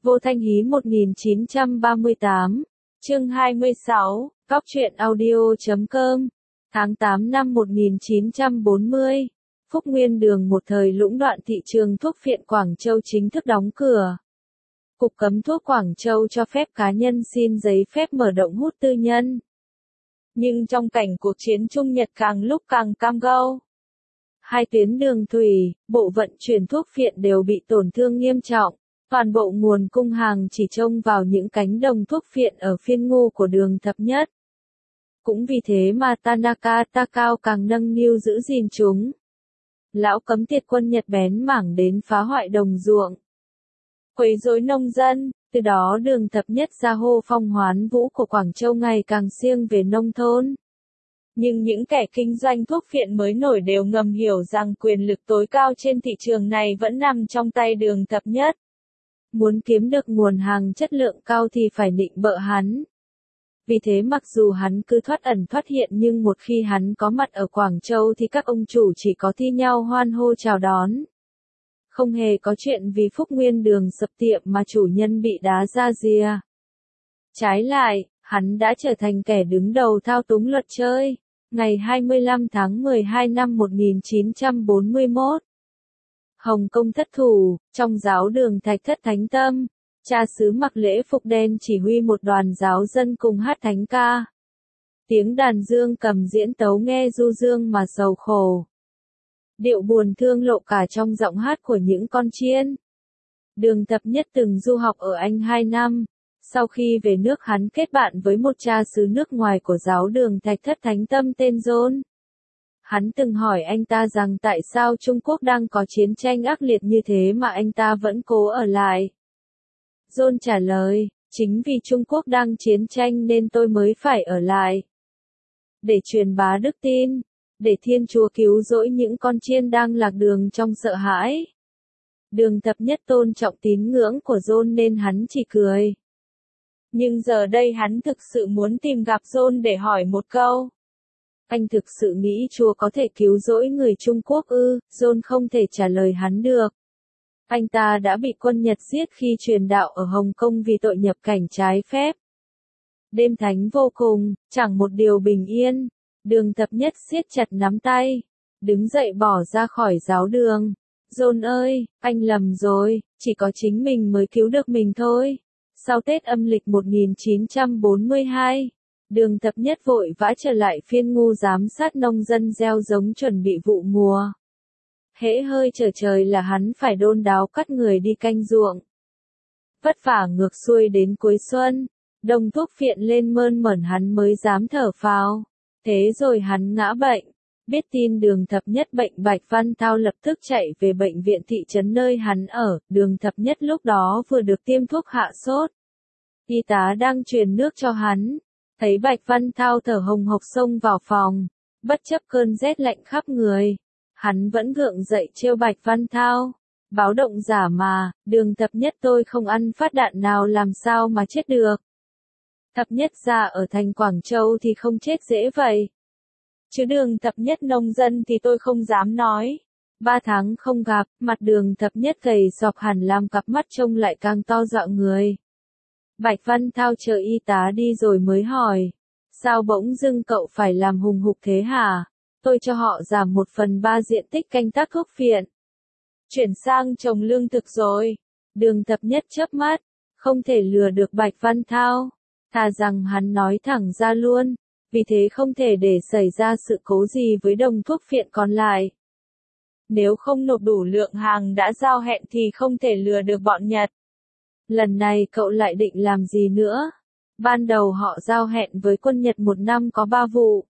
Vô Thanh Hí 1938, chương 26, Góc truyện audio.com, tháng 8 năm 1940, Phúc Nguyên Đường một thời lũng đoạn thị trường thuốc phiện Quảng Châu chính thức đóng cửa. Cục Cấm Thuốc Quảng Châu cho phép cá nhân xin giấy phép mở rộng hút tư nhân. Nhưng trong cảnh cuộc chiến Trung Nhật càng lúc càng cam go, hai tuyến đường thủy, bộ vận chuyển thuốc phiện đều bị tổn thương nghiêm trọng. Toàn bộ nguồn cung hàng chỉ trông vào những cánh đồng thuốc phiện ở phiên Ngô của Đường Thập Nhất. Cũng vì thế mà Tanaka Takao càng nâng niu giữ gìn chúng. Lão cấm tiệt quân Nhật bén mảng đến phá hoại đồng ruộng, quấy rối nông dân, từ đó Đường Thập Nhất ra hô phong hoán vũ của Quảng Châu ngày càng siêng về nông thôn. Nhưng những kẻ kinh doanh thuốc phiện mới nổi đều ngầm hiểu rằng quyền lực tối cao trên thị trường này vẫn nằm trong tay Đường Thập Nhất. Muốn kiếm được nguồn hàng chất lượng cao thì phải nịnh bợ hắn. Vì thế mặc dù hắn cứ thoát ẩn thoát hiện nhưng một khi hắn có mặt ở Quảng Châu thì các ông chủ chỉ có thi nhau hoan hô chào đón. Không hề có chuyện vì Phúc Nguyên Đường sập tiệm mà chủ nhân bị đá ra rìa. Trái lại, hắn đã trở thành kẻ đứng đầu thao túng luật chơi. Ngày 25 tháng 12 năm 1941. Hồng Kông thất thủ, trong giáo đường Thạch Thất Thánh Tâm, cha xứ mặc lễ phục đen chỉ huy một đoàn giáo dân cùng hát thánh ca. Tiếng đàn dương cầm diễn tấu nghe du dương mà sầu khổ. Điệu buồn thương lộ cả trong giọng hát của những con chiên. Đường Thập Nhất từng du học ở Anh 2 năm. Sau khi về nước hắn kết bạn với một cha xứ nước ngoài của giáo đường Thạch Thất Thánh Tâm tên John. Hắn từng hỏi anh ta rằng tại sao Trung Quốc đang có chiến tranh ác liệt như thế mà anh ta vẫn cố ở lại. John trả lời, chính vì Trung Quốc đang chiến tranh nên tôi mới phải ở lại. Để truyền bá đức tin, để Thiên Chúa cứu rỗi những con chiên đang lạc đường trong sợ hãi. Đường Thập Nhất tôn trọng tín ngưỡng của John nên hắn chỉ cười. Nhưng giờ đây hắn thực sự muốn tìm gặp John để hỏi một câu. Anh thực sự nghĩ Chúa có thể cứu rỗi người Trung Quốc ư? John không thể trả lời hắn được. Anh ta đã bị quân Nhật giết khi truyền đạo ở Hồng Kông vì tội nhập cảnh trái phép. Đêm thánh vô cùng, chẳng một điều bình yên. Đường Thập Nhất siết chặt nắm tay, đứng dậy bỏ ra khỏi giáo đường. John ơi, anh lầm rồi, chỉ có chính mình mới cứu được mình thôi. Sau Tết âm lịch 1942, Đường Thập Nhất vội vã trở lại phiên Ngô giám sát nông dân gieo giống chuẩn bị vụ mùa. Hễ hơi trở trời là hắn phải đôn đáo cắt người đi canh ruộng. Vất vả ngược xuôi đến cuối xuân, đồng thuốc phiện lên mơn mởn hắn mới dám thở phào. Thế rồi hắn ngã bệnh. Biết tin Đường Thập Nhất bệnh Bạch Văn Thao lập tức chạy về bệnh viện thị trấn nơi hắn ở. Đường Thập Nhất lúc đó vừa được tiêm thuốc hạ sốt. Y tá đang truyền nước cho hắn. Thấy Bạch Văn Thao thở hồng hộc xông vào phòng. Bất chấp cơn rét lạnh khắp người, hắn vẫn gượng dậy trêu Bạch Văn Thao. Báo động giả mà, Đường Thập Nhất tôi không ăn phát đạn nào làm sao mà chết được. Thập Nhất ra ở thành Quảng Châu thì không chết dễ vậy. Chứ Đường Thập Nhất nông dân thì tôi không dám nói. 3 tháng không gặp, mặt Đường Thập Nhất gầy sọc hẳn làm cặp mắt trông lại càng to dọa người. Bạch Văn Thao chờ y tá đi rồi mới hỏi. Sao bỗng dưng cậu phải làm hùng hục thế hả? Tôi cho họ giảm 1/3 diện tích canh tác thuốc phiện. Chuyển sang trồng lương thực rồi. Đường Thập Nhất chớp mắt. Không thể lừa được Bạch Văn Thao. Thà rằng hắn nói thẳng ra luôn. Vì thế không thể để xảy ra sự cố gì với đồng thuốc phiện còn lại. Nếu không nộp đủ lượng hàng đã giao hẹn thì không thể lừa được bọn Nhật. Lần này cậu lại định làm gì nữa? Ban đầu họ giao hẹn với quân Nhật 1 năm có 3 vụ.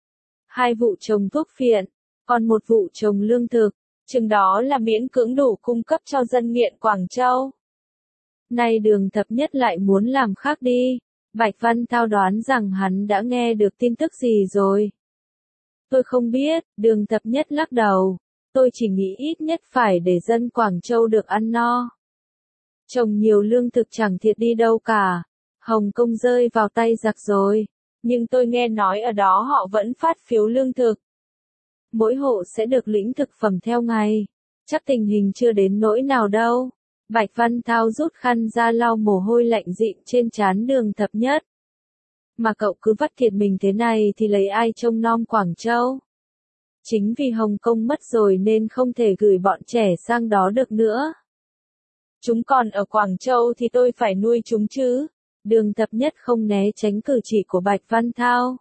2 vụ trồng thuốc phiện, còn 1 vụ trồng lương thực. Chừng đó là miễn cưỡng đủ cung cấp cho dân nghiện Quảng Châu. Nay Đường Thập Nhất lại muốn làm khác đi. Bạch Văn Thao đoán rằng hắn đã nghe được tin tức gì rồi. Tôi không biết, Đường Thập Nhất lắc đầu. Tôi chỉ nghĩ ít nhất phải để dân Quảng Châu được ăn no. Trồng nhiều lương thực chẳng thiệt đi đâu cả. Hồng Kông rơi vào tay giặc rồi. Nhưng tôi nghe nói ở đó họ vẫn phát phiếu lương thực. Mỗi hộ sẽ được lĩnh thực phẩm theo ngày. Chắc tình hình chưa đến nỗi nào đâu. Bạch Văn Thao rút khăn ra lau mồ hôi lạnh dịn trên trán Đường Thập Nhất. Mà cậu cứ vắt kiệt mình thế này thì lấy ai trông nom Quảng Châu? Chính vì Hồng Kông mất rồi nên không thể gửi bọn trẻ sang đó được nữa. Chúng còn ở Quảng Châu thì tôi phải nuôi chúng chứ. Đường Thập Nhất không né tránh cử chỉ của Bạch Văn Thao.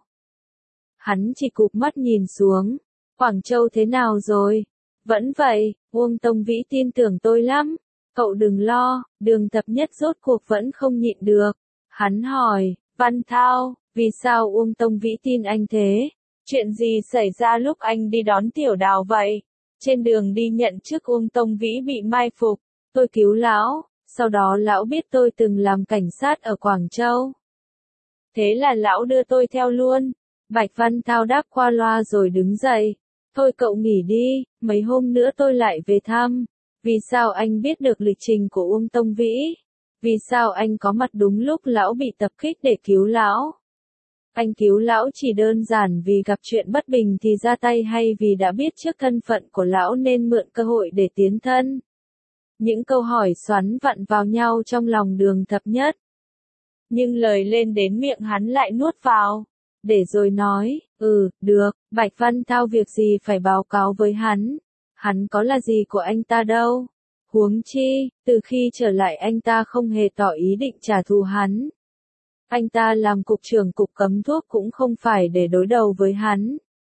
Hắn chỉ cụp mắt nhìn xuống. Quảng Châu thế nào rồi? Vẫn vậy, Uông Tông Vĩ tin tưởng tôi lắm. Cậu đừng lo, Đường Thập Nhất rốt cuộc vẫn không nhịn được. Hắn hỏi, Văn Thao, vì sao Uông Tông Vĩ tin anh thế? Chuyện gì xảy ra lúc anh đi đón Tiểu Đào vậy? Trên đường đi nhận chức Uông Tông Vĩ bị mai phục, tôi cứu lão, sau đó lão biết tôi từng làm cảnh sát ở Quảng Châu. Thế là lão đưa tôi theo luôn. Bạch Văn Thao đáp qua loa rồi đứng dậy. Thôi cậu nghỉ đi, mấy hôm nữa tôi lại về thăm. Vì sao anh biết được lịch trình của Uông Tông Vĩ? Vì sao anh có mặt đúng lúc lão bị tập kích để cứu lão? Anh cứu lão chỉ đơn giản vì gặp chuyện bất bình thì ra tay hay vì đã biết trước thân phận của lão nên mượn cơ hội để tiến thân? Những câu hỏi xoắn vặn vào nhau trong lòng Đường Thập Nhất. Nhưng lời lên đến miệng hắn lại nuốt vào. Để rồi nói, được, Bạch Văn Thao việc gì phải báo cáo với hắn. Hắn có là gì của anh ta đâu. Huống chi, từ khi trở lại anh ta không hề tỏ ý định trả thù hắn. Anh ta làm cục trưởng cục cấm thuốc cũng không phải để đối đầu với hắn.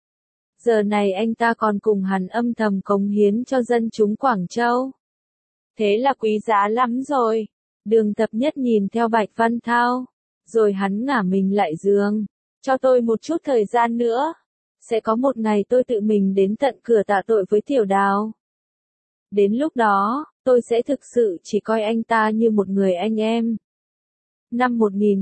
Giờ này anh ta còn cùng hắn âm thầm cống hiến cho dân chúng Quảng Châu. Thế là quý giá lắm rồi. Đường Thập Nhất nhìn theo Bạch Văn Thao. Rồi hắn ngả mình lại giường. Cho tôi một chút thời gian nữa. Sẽ có một ngày tôi tự mình đến tận cửa tạ tội với Tiểu Đào. Đến lúc đó, tôi sẽ thực sự chỉ coi anh ta như một người anh em. Năm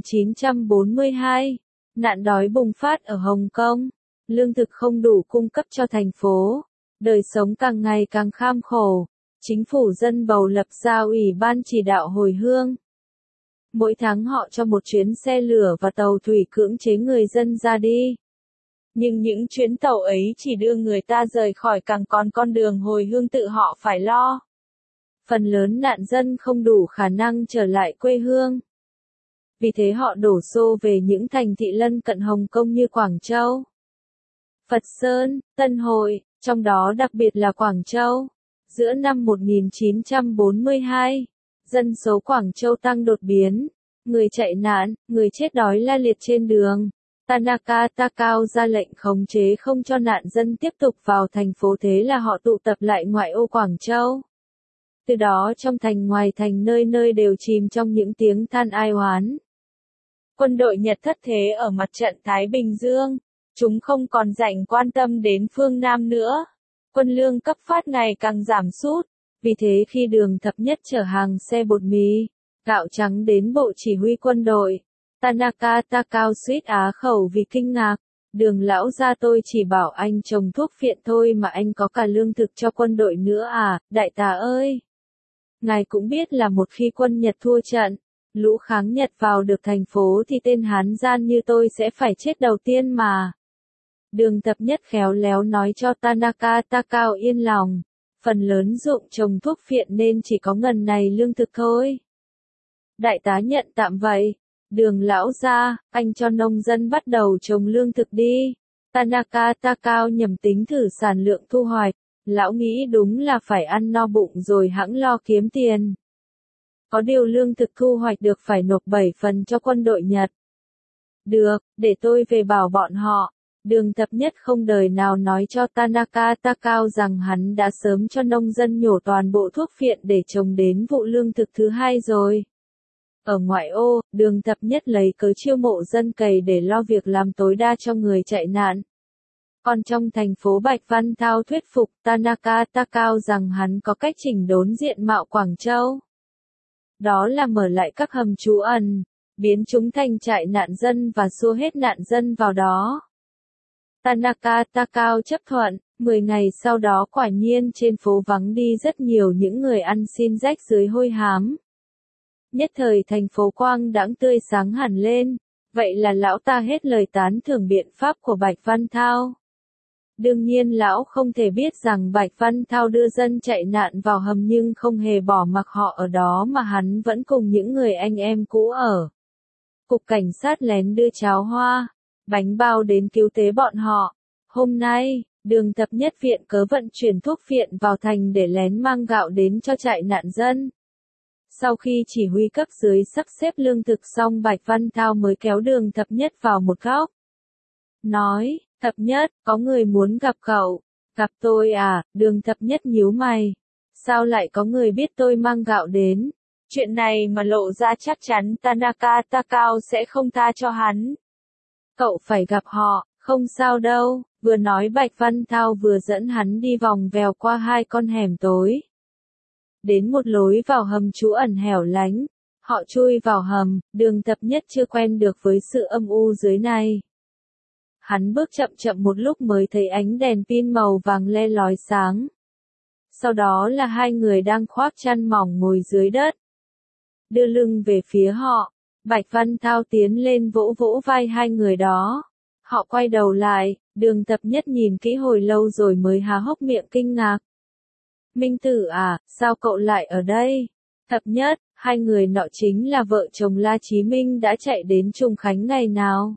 1942, nạn đói bùng phát ở Hồng Kông. Lương thực không đủ cung cấp cho thành phố. Đời sống càng ngày càng kham khổ. Chính phủ dân bầu lập ra ủy ban chỉ đạo hồi hương. Mỗi tháng họ cho một chuyến xe lửa và tàu thủy cưỡng chế người dân ra đi. Nhưng những chuyến tàu ấy chỉ đưa người ta rời khỏi càng còn con đường hồi hương tự họ phải lo. Phần lớn nạn dân không đủ khả năng trở lại quê hương. Vì thế họ đổ xô về những thành thị lân cận Hồng Kông như Quảng Châu, Phật Sơn, Tân Hội, trong đó đặc biệt là Quảng Châu. Giữa năm 1942, dân số Quảng Châu tăng đột biến, người chạy nạn, người chết đói la liệt trên đường. Tanaka Takao ra lệnh khống chế không cho nạn dân tiếp tục vào thành phố, thế là họ tụ tập lại ngoại ô Quảng Châu. Từ đó trong thành ngoài thành nơi nơi đều chìm trong những tiếng than ai oán. Quân đội Nhật thất thế ở mặt trận Thái Bình Dương, chúng không còn rảnh quan tâm đến phương Nam nữa. Quân lương cấp phát ngày càng giảm sút, vì thế khi Đường Thập Nhất chở hàng xe bột mì, gạo trắng đến bộ chỉ huy quân đội, Tanaka Takao suýt á khẩu vì kinh ngạc. Đường lão gia, tôi chỉ bảo anh trồng thuốc phiện thôi mà anh có cả lương thực cho quân đội nữa à, đại tá ơi. Ngài cũng biết là một khi quân Nhật thua trận, lũ kháng Nhật vào được thành phố thì tên Hán gian như tôi sẽ phải chết đầu tiên mà. Đường Thập Nhất khéo léo nói cho Tanaka Takao yên lòng, phần lớn ruộng trồng thuốc phiện nên chỉ có ngần này lương thực thôi. Đại tá nhận tạm vậy. Đường lão gia, anh cho nông dân bắt đầu trồng lương thực đi. Tanaka Takao nhầm tính thử sản lượng thu hoạch. Lão nghĩ đúng là phải ăn no bụng rồi hẵng lo kiếm tiền. Có điều lương thực thu hoạch được phải nộp 7 phần cho quân đội Nhật. Được, để tôi về bảo bọn họ. Đường Thập Nhất không đời nào nói cho Tanaka Takao rằng hắn đã sớm cho nông dân nhổ toàn bộ thuốc phiện để trồng đến vụ lương thực thứ hai rồi. Ở ngoại ô, Đường Thập Nhất lấy cớ chiêu mộ dân cày để lo việc làm tối đa cho người chạy nạn. Còn trong thành phố, Bạch Văn Thao thuyết phục Tanaka Takao rằng hắn có cách chỉnh đốn diện mạo Quảng Châu. Đó là mở lại các hầm trú ẩn, biến chúng thành trại nạn dân và xua hết nạn dân vào đó. Tanaka Takao chấp thuận, 10 ngày sau đó quả nhiên trên phố vắng đi rất nhiều những người ăn xin rách dưới hôi hám. Nhất thời thành phố quang đãng tươi sáng hẳn lên, vậy là lão ta hết lời tán thưởng biện pháp của Bạch Văn Thao. Đương nhiên lão không thể biết rằng Bạch Văn Thao đưa dân chạy nạn vào hầm nhưng không hề bỏ mặc họ ở đó mà hắn vẫn cùng những người anh em cũ ở cục cảnh sát lén đưa cháo hoa, bánh bao đến cứu tế bọn họ. Hôm nay, Đường Thập Nhất viện cớ vận chuyển thuốc viện vào thành để lén mang gạo đến cho trại nạn dân. Sau khi chỉ huy cấp dưới sắp xếp lương thực xong, Bạch Văn Thao mới kéo Đường Thập Nhất vào một góc. Nói, Thập Nhất, có người muốn gặp cậu. Gặp tôi à? Đường Thập Nhất nhíu mày. Sao lại có người biết tôi mang gạo đến? Chuyện này mà lộ ra chắc chắn Tanaka Takao sẽ không tha cho hắn. Cậu phải gặp họ, không sao đâu. Vừa nói Bạch Văn Thao vừa dẫn hắn đi vòng vèo qua hai con hẻm tối. Đến một lối vào hầm trú ẩn hẻo lánh. Họ chui vào hầm, Đường Thập Nhất chưa quen được với sự âm u dưới này. Hắn bước chậm chậm một lúc mới thấy ánh đèn pin màu vàng le lói sáng. Sau đó là hai người đang khoác chăn mỏng ngồi dưới đất. Đưa lưng về phía họ, Bạch Văn Thao tiến lên vỗ vỗ vai hai người đó. Họ quay đầu lại, Đường Thập Nhất nhìn kỹ hồi lâu rồi mới há hốc miệng kinh ngạc. Minh Tử à, sao cậu lại ở đây? Thập Nhất, hai người nọ chính là vợ chồng La Chí Minh đã chạy đến Trùng Khánh ngày nào?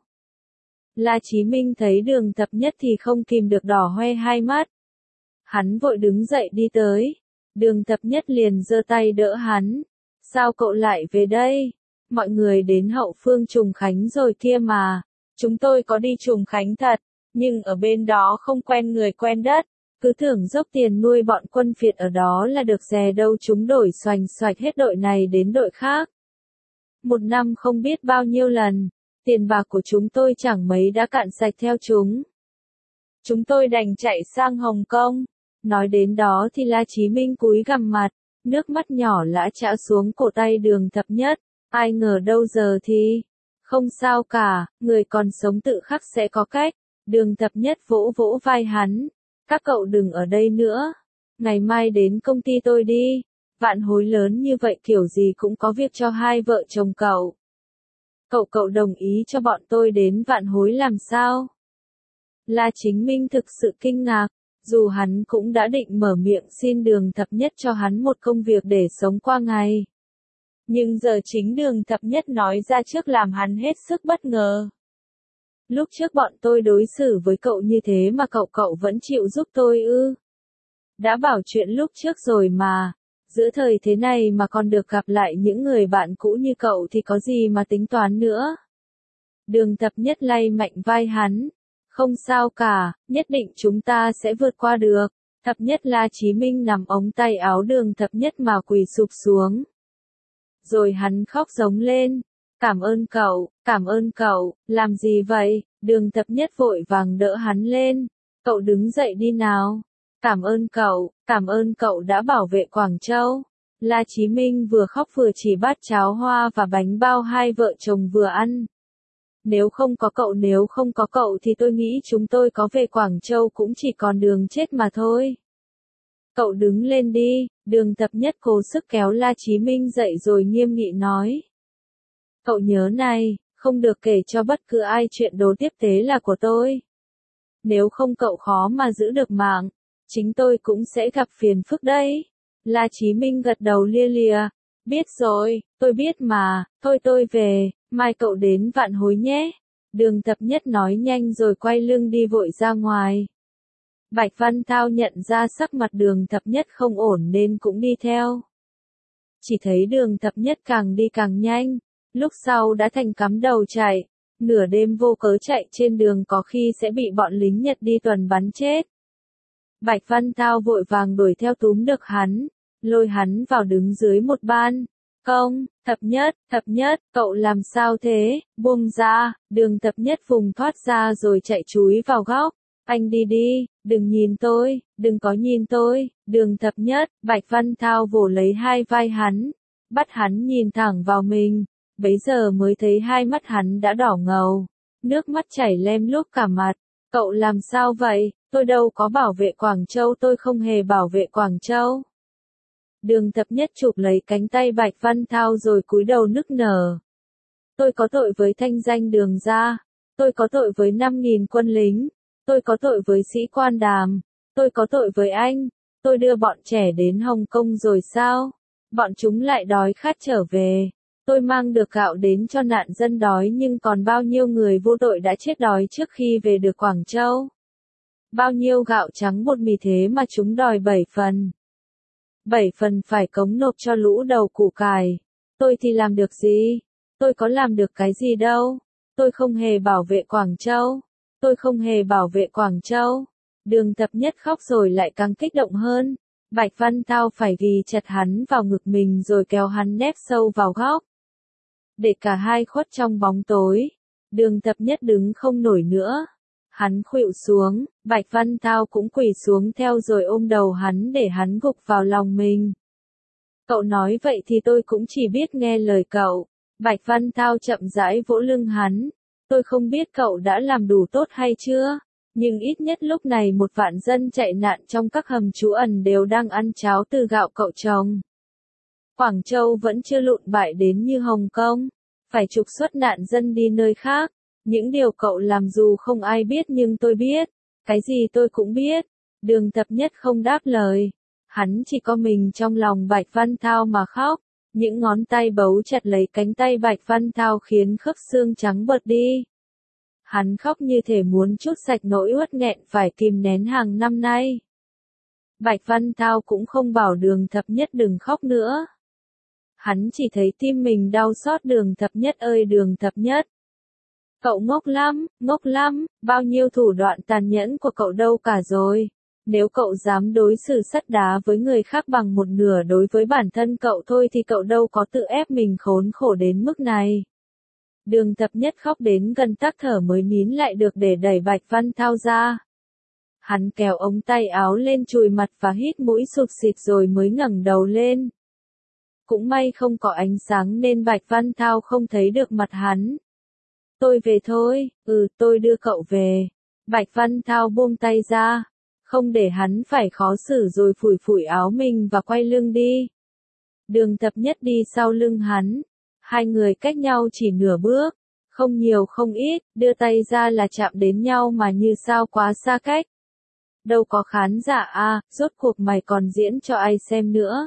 La Chí Minh thấy Đường Thập Nhất thì không kìm được đỏ hoe hai mắt. Hắn vội đứng dậy đi tới. Đường Thập Nhất liền giơ tay đỡ hắn. Sao cậu lại về đây? Mọi người đến hậu phương Trùng Khánh rồi kia mà. Chúng tôi có đi Trùng Khánh thật, nhưng ở bên đó không quen người quen đất. Cứ tưởng dốc tiền nuôi bọn quân Việt ở đó là được dè đâu chúng đổi xoành xoạch hết đội này đến đội khác. Một năm không biết bao nhiêu lần, tiền bạc của chúng tôi chẳng mấy đã cạn sạch theo chúng. Chúng tôi đành chạy sang Hồng Kông. Nói đến đó thì La Chí Minh cúi gằm mặt, nước mắt nhỏ lã chã xuống cổ tay Đường Thập Nhất. Ai ngờ đâu giờ thì... Không sao cả, người còn sống tự khắc sẽ có cách. Đường Thập Nhất vỗ vỗ vai hắn. Các cậu đừng ở đây nữa. Ngày mai đến công ty tôi đi. Vạn Hối lớn như vậy kiểu gì cũng có việc cho hai vợ chồng cậu. Cậu đồng ý cho bọn tôi đến Vạn Hối làm sao? La Chính Minh thực sự kinh ngạc. Dù hắn cũng đã định mở miệng xin Đường Thập Nhất cho hắn một công việc để sống qua ngày. Nhưng giờ chính Đường Thập Nhất nói ra trước làm hắn hết sức bất ngờ. Lúc trước bọn tôi đối xử với cậu như thế mà cậu vẫn chịu giúp tôi ư? Đã bảo chuyện lúc trước rồi mà. Giữa thời thế này mà còn được gặp lại những người bạn cũ như cậu thì có gì mà tính toán nữa. Đường Thập Nhất lay mạnh vai hắn. Không sao cả, nhất định chúng ta sẽ vượt qua được. Thập Nhất La Chí Minh nằm ống tay áo Đường Thập Nhất mà quỳ sụp xuống. Rồi hắn khóc giống lên. Cảm ơn cậu, làm gì vậy? Đường Thập Nhất vội vàng đỡ hắn lên. Cậu đứng dậy đi nào. Cảm ơn cậu đã bảo vệ Quảng Châu. La Chí Minh vừa khóc vừa chỉ bát cháo hoa và bánh bao hai vợ chồng vừa ăn. Nếu không có cậu thì tôi nghĩ chúng tôi có về Quảng Châu cũng chỉ còn đường chết mà thôi. Cậu đứng lên đi. Đường Thập Nhất cố sức kéo La Chí Minh dậy rồi nghiêm nghị nói. Cậu nhớ này, không được kể cho bất cứ ai chuyện đồ tiếp tế là của tôi. Nếu không cậu khó mà giữ được mạng, chính tôi cũng sẽ gặp phiền phức đấy. La Chí Minh gật đầu lia lịa. Biết rồi, tôi biết mà, thôi tôi về, mai cậu đến Vạn Hối nhé. Đường Thập Nhất nói nhanh rồi quay lưng đi vội ra ngoài. Bạch Văn Thao nhận ra sắc mặt Đường Thập Nhất không ổn nên cũng đi theo. Chỉ thấy Đường Thập Nhất càng đi càng nhanh, lúc sau đã thành cắm đầu chạy, nửa đêm vô cớ chạy trên đường có khi sẽ bị bọn lính Nhật đi tuần bắn chết. Bạch Văn Thao vội vàng đuổi theo túm được hắn, lôi hắn vào đứng dưới một ban. Thập Nhất, cậu làm sao thế, buông ra. Đường Thập Nhất vùng thoát ra rồi chạy chúi vào góc. Anh đi đi, đừng nhìn tôi, đừng có nhìn tôi. Đường Thập Nhất, Bạch Văn Thao vồ lấy hai vai hắn, bắt hắn nhìn thẳng vào mình. Bấy giờ mới thấy hai mắt hắn đã đỏ ngầu, nước mắt chảy lem luốc cả mặt. Cậu làm sao vậy? Tôi đâu có bảo vệ Quảng Châu, tôi không hề bảo vệ Quảng Châu. Đường Thập Nhất chụp lấy cánh tay Bạch Văn Thao rồi cúi đầu nức nở. Tôi có tội với thanh danh Đường gia, tôi có tội với 5.000 quân lính, Tôi có tội với sĩ quan Đàm. Tôi có tội với anh. Tôi đưa bọn trẻ đến Hồng Kông rồi sao? Bọn chúng lại đói khát trở về. Tôi mang được gạo đến cho nạn dân đói nhưng còn bao nhiêu người vô tội đã chết đói trước khi về được Quảng Châu? Bao nhiêu gạo trắng bột mì thế mà chúng đòi 7 phần. 7 phần phải cống nộp cho lũ đầu củ cải. Tôi thì làm được gì? Tôi có làm được cái gì đâu. Tôi không hề bảo vệ Quảng Châu. Tôi không hề bảo vệ Quảng Châu. Đường Thập Nhất khóc rồi lại càng kích động hơn. Bạch Văn Thao phải ghì chặt hắn vào ngực mình rồi kéo hắn nép sâu vào góc. Để cả hai khuất trong bóng tối. Đường Thập Nhất đứng không nổi nữa. Hắn khuỵu xuống, Bạch Văn Thao cũng quỳ xuống theo rồi ôm đầu hắn để hắn gục vào lòng mình. Cậu nói vậy thì tôi cũng chỉ biết nghe lời cậu. Bạch Văn Thao chậm rãi vỗ lưng hắn. Tôi không biết cậu đã làm đủ tốt hay chưa, nhưng ít nhất lúc này 1 vạn dân chạy nạn trong các hầm trú ẩn đều đang ăn cháo từ gạo cậu trồng. Quảng Châu vẫn chưa lụn bại đến như Hồng Kông, phải trục xuất nạn dân đi nơi khác. Những điều cậu làm dù không ai biết nhưng tôi biết, cái gì tôi cũng biết. Đường Thập Nhất không đáp lời, hắn chỉ có mình trong lòng Bạch Văn Thao mà khóc. Những ngón tay bấu chặt lấy cánh tay Bạch Văn Thao khiến khớp xương trắng bật đi. Hắn khóc như thể muốn trút sạch nỗi uất nghẹn phải kìm nén hàng năm nay. Bạch Văn Thao cũng không bảo Đường Thập Nhất đừng khóc nữa. Hắn chỉ thấy tim mình đau xót. Đường Thập Nhất ơi Đường Thập Nhất. Cậu ngốc lắm, bao nhiêu thủ đoạn tàn nhẫn của cậu đâu cả rồi. Nếu cậu dám đối xử sắt đá với người khác bằng 1/2 đối với bản thân cậu thôi thì cậu đâu có tự ép mình khốn khổ đến mức này. Đường Thập Nhất khóc đến gần tắc thở mới nín lại được để đẩy Bạch Văn Thao ra. Hắn kéo ống tay áo lên chùi mặt và hít mũi sụt sịt rồi mới ngẩng đầu lên. Cũng may không có ánh sáng nên Bạch Văn Thao không thấy được mặt hắn. Tôi về thôi, tôi đưa cậu về. Bạch Văn Thao buông tay ra, không để hắn phải khó xử rồi phủi phủi áo mình và quay lưng đi. Đường Thập Nhất đi sau lưng hắn, hai người cách nhau chỉ nửa bước, không nhiều không ít, đưa tay ra là chạm đến nhau mà như sao quá xa cách. Đâu có khán giả à, rốt cuộc mày còn diễn cho ai xem nữa.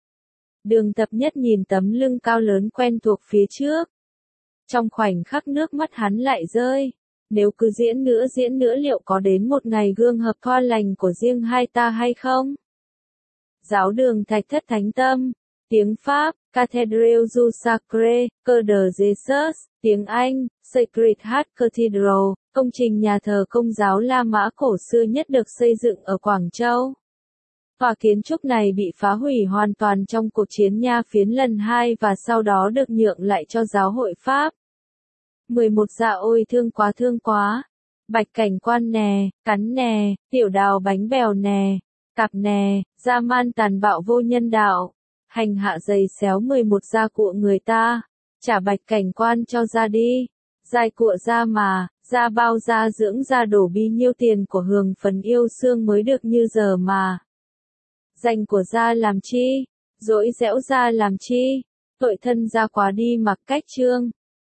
Đường Thập Nhất nhìn tấm lưng cao lớn quen thuộc phía trước. Trong khoảnh khắc nước mắt hắn lại rơi. Nếu cứ diễn nữa liệu có đến một ngày gương hợp thoa lành của riêng hai ta hay không? Giáo đường Thạch Thất Thánh Tâm. Tiếng Pháp, Cathédrale du Sacré, Cœur de Jesus. Tiếng Anh, Sacred Heart Cathedral, công trình nhà thờ Công giáo La Mã cổ xưa nhất được xây dựng ở Quảng Châu. Tòa kiến trúc này bị phá hủy hoàn toàn trong cuộc chiến Nha Phiến lần 2 và sau đó được nhượng lại cho giáo hội Pháp. 11 Dạ ôi thương quá. Bạch cảnh quan nè, cắn nè, tiểu đào bánh bèo nè, cặp nè, dã man tàn bạo vô nhân đạo. Hành hạ giày xéo 11 Dạ của người ta. Trả bạch cảnh quan cho ra đi. Dài cụa ra mà, ra bao ra dưỡng ra đổ bi nhiêu tiền của hường phần yêu xương mới được như giờ mà. Dành của ra làm chi? Dỗi dẽo ra làm chi? Tội thân ra quá đi mặc cách trương.